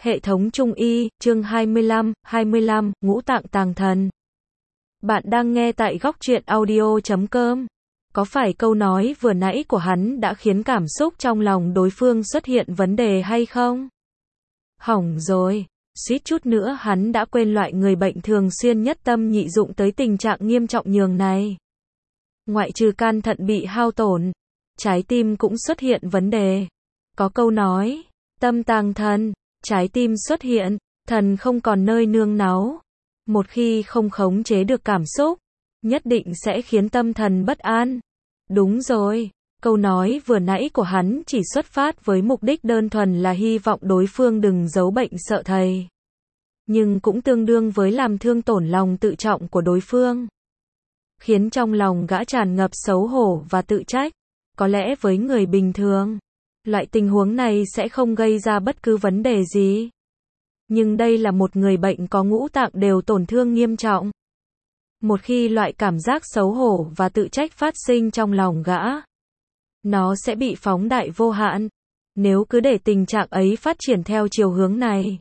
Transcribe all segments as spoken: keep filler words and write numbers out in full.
Hệ thống Trung y, chương hai mươi lăm, hai mươi lăm, ngũ tạng tàng thần. Bạn đang nghe tại góc truyện audio chấm com. Có phải câu nói vừa nãy của hắn đã khiến cảm xúc trong lòng đối phương xuất hiện vấn đề hay không? Hỏng rồi, suýt chút nữa hắn đã quên loại người bệnh thường xuyên nhất tâm nhị dụng tới tình trạng nghiêm trọng nhường này. Ngoại trừ can thận bị hao tổn, trái tim cũng xuất hiện vấn đề. Có câu nói, tâm tàng thần, trái tim xuất hiện, thần không còn nơi nương náu. Một khi không khống chế được cảm xúc, nhất định sẽ khiến tâm thần bất an. Đúng rồi, câu nói vừa nãy của hắn chỉ xuất phát với mục đích đơn thuần là hy vọng đối phương đừng giấu bệnh sợ thầy. Nhưng cũng tương đương với làm thương tổn lòng tự trọng của đối phương. Khiến trong lòng gã tràn ngập xấu hổ và tự trách. Có lẽ với người bình thường, loại tình huống này sẽ không gây ra bất cứ vấn đề gì. Nhưng đây là một người bệnh có ngũ tạng đều tổn thương nghiêm trọng. Một khi loại cảm giác xấu hổ và tự trách phát sinh trong lòng gã, nó sẽ bị phóng đại vô hạn. Nếu cứ để tình trạng ấy phát triển theo chiều hướng này,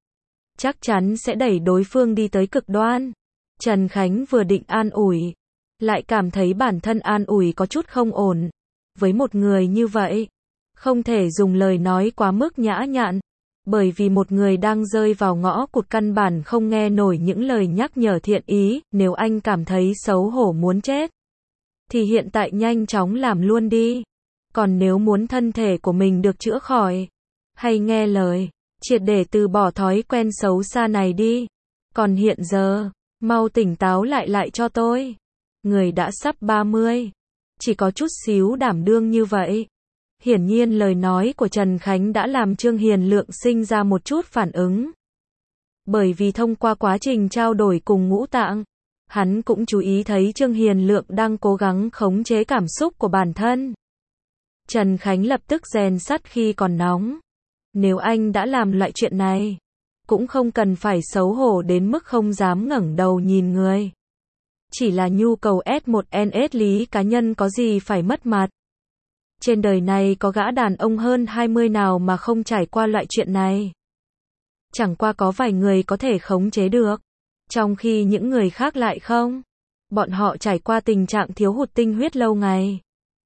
chắc chắn sẽ đẩy đối phương đi tới cực đoan. Trần Khánh vừa định an ủi, lại cảm thấy bản thân an ủi có chút không ổn. Với một người như vậy, không thể dùng lời nói quá mức nhã nhặn, bởi vì một người đang rơi vào ngõ cụt căn bản không nghe nổi những lời nhắc nhở thiện ý. Nếu anh cảm thấy xấu hổ muốn chết, thì hiện tại nhanh chóng làm luôn đi. Còn nếu muốn thân thể của mình được chữa khỏi, hay nghe lời, triệt để từ bỏ thói quen xấu xa này đi. Còn hiện giờ, mau tỉnh táo lại lại cho tôi. Người đã sắp ba mươi, chỉ có chút xíu đảm đương như vậy. Hiển nhiên lời nói của Trần Khánh đã làm Trương Hiền Lượng sinh ra một chút phản ứng. Bởi vì thông qua quá trình trao đổi cùng ngũ tạng, hắn cũng chú ý thấy Trương Hiền Lượng đang cố gắng khống chế cảm xúc của bản thân. Trần Khánh lập tức rèn sắt khi còn nóng. Nếu anh đã làm loại chuyện này, cũng không cần phải xấu hổ đến mức không dám ngẩng đầu nhìn người. Chỉ là nhu cầu S một N S lý cá nhân có gì phải mất mặt. Trên đời này có gã đàn ông hơn hai mươi nào mà không trải qua loại chuyện này. Chẳng qua có vài người có thể khống chế được, trong khi những người khác lại không. Bọn họ trải qua tình trạng thiếu hụt tinh huyết lâu ngày,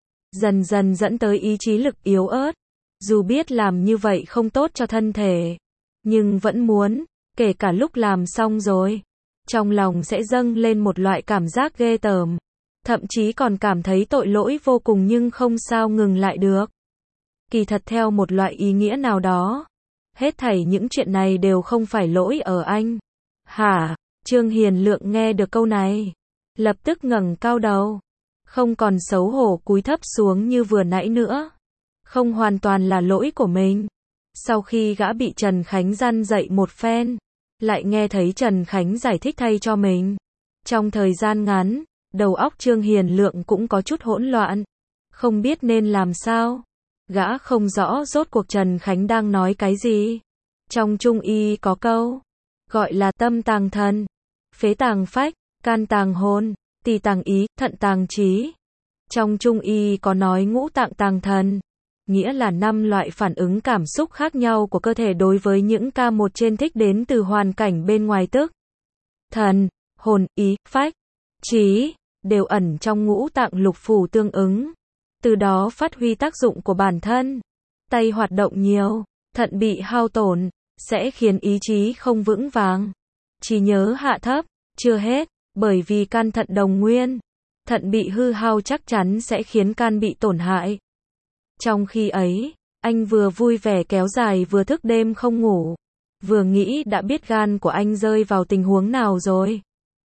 dần dần dẫn tới ý chí lực yếu ớt. Dù biết làm như vậy không tốt cho thân thể, nhưng vẫn muốn, kể cả lúc làm xong rồi, trong lòng sẽ dâng lên một loại cảm giác ghê tởm. Thậm chí còn cảm thấy tội lỗi vô cùng nhưng không sao ngừng lại được. Kỳ thật theo một loại ý nghĩa nào đó, hết thảy những chuyện này đều không phải lỗi ở anh. Hả? Trương Hiền Lượng nghe được câu này, lập tức ngẩng cao đầu, không còn xấu hổ cúi thấp xuống như vừa nãy nữa. Không hoàn toàn là lỗi của mình. Sau khi gã bị Trần Khánh răn dạy một phen, lại nghe thấy Trần Khánh giải thích thay cho mình. Trong thời gian ngắn, đầu óc Trương Hiền Lượng cũng có chút hỗn loạn, không biết nên làm sao. Gã không rõ rốt cuộc Trần Khánh đang nói cái gì. Trong Trung y có câu, gọi là tâm tàng thần, phế tàng phách, can tàng hồn, tỳ tàng ý, thận tàng trí. Trong Trung y có nói ngũ tạng tàng thần, nghĩa là năm loại phản ứng cảm xúc khác nhau của cơ thể đối với những ca một trên thích đến từ hoàn cảnh bên ngoài, tức thần, hồn, ý, phách, trí, đều ẩn trong ngũ tạng lục phủ tương ứng. Từ đó phát huy tác dụng của bản thân. Tay hoạt động nhiều, thận bị hao tổn, sẽ khiến ý chí không vững vàng. Trí nhớ hạ thấp, chưa hết, bởi vì can thận đồng nguyên. Thận bị hư hao chắc chắn sẽ khiến can bị tổn hại. Trong khi ấy, anh vừa vui vẻ kéo dài vừa thức đêm không ngủ. Vừa nghĩ đã biết gan của anh rơi vào tình huống nào rồi.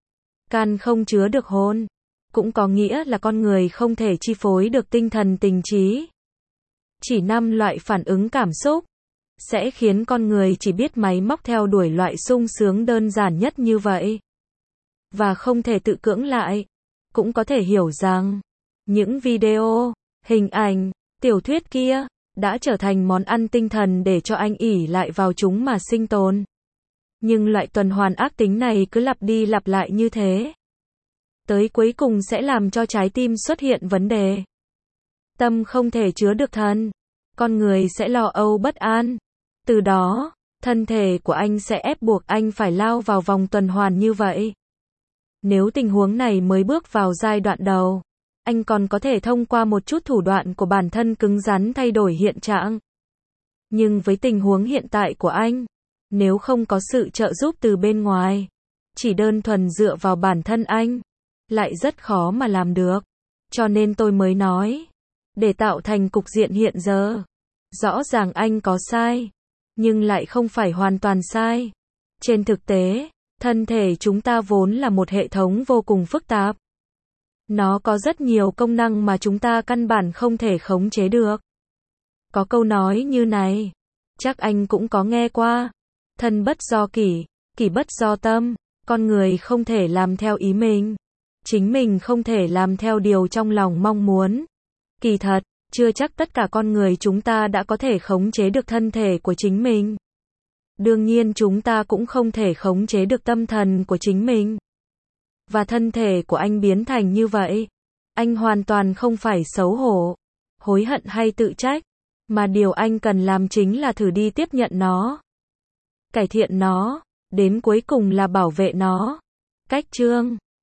Can không chứa được hồn, cũng có nghĩa là con người không thể chi phối được tinh thần tình trí. Chỉ năm loại phản ứng cảm xúc, sẽ khiến con người chỉ biết máy móc theo đuổi loại sung sướng đơn giản nhất như vậy. Và không thể tự cưỡng lại. Cũng có thể hiểu rằng, những video, hình ảnh, tiểu thuyết kia, đã trở thành món ăn tinh thần để cho anh ỷ lại vào chúng mà sinh tồn. Nhưng loại tuần hoàn ác tính này cứ lặp đi lặp lại như thế, tới cuối cùng sẽ làm cho trái tim xuất hiện vấn đề. Tâm không thể chứa được thần, con người sẽ lo âu bất an. Từ đó, thân thể của anh sẽ ép buộc anh phải lao vào vòng tuần hoàn như vậy. Nếu tình huống này mới bước vào giai đoạn đầu, anh còn có thể thông qua một chút thủ đoạn của bản thân cứng rắn thay đổi hiện trạng. Nhưng với tình huống hiện tại của anh, nếu không có sự trợ giúp từ bên ngoài, chỉ đơn thuần dựa vào bản thân anh, lại rất khó mà làm được. Cho nên tôi mới nói, để tạo thành cục diện hiện giờ, rõ ràng anh có sai, nhưng lại không phải hoàn toàn sai. Trên thực tế, thân thể chúng ta vốn là một hệ thống vô cùng phức tạp. Nó có rất nhiều công năng mà chúng ta căn bản không thể khống chế được. Có câu nói như này, chắc anh cũng có nghe qua. Thân bất do kỷ, kỷ bất do tâm. Con người không thể làm theo ý mình. Chính mình không thể làm theo điều trong lòng mong muốn. Kỳ thật, chưa chắc tất cả con người chúng ta đã có thể khống chế được thân thể của chính mình. Đương nhiên chúng ta cũng không thể khống chế được tâm thần của chính mình. Và thân thể của anh biến thành như vậy. Anh hoàn toàn không phải xấu hổ, hối hận hay tự trách. Mà điều anh cần làm chính là thử đi tiếp nhận nó. Cải thiện nó, đến cuối cùng là bảo vệ nó. Cách chương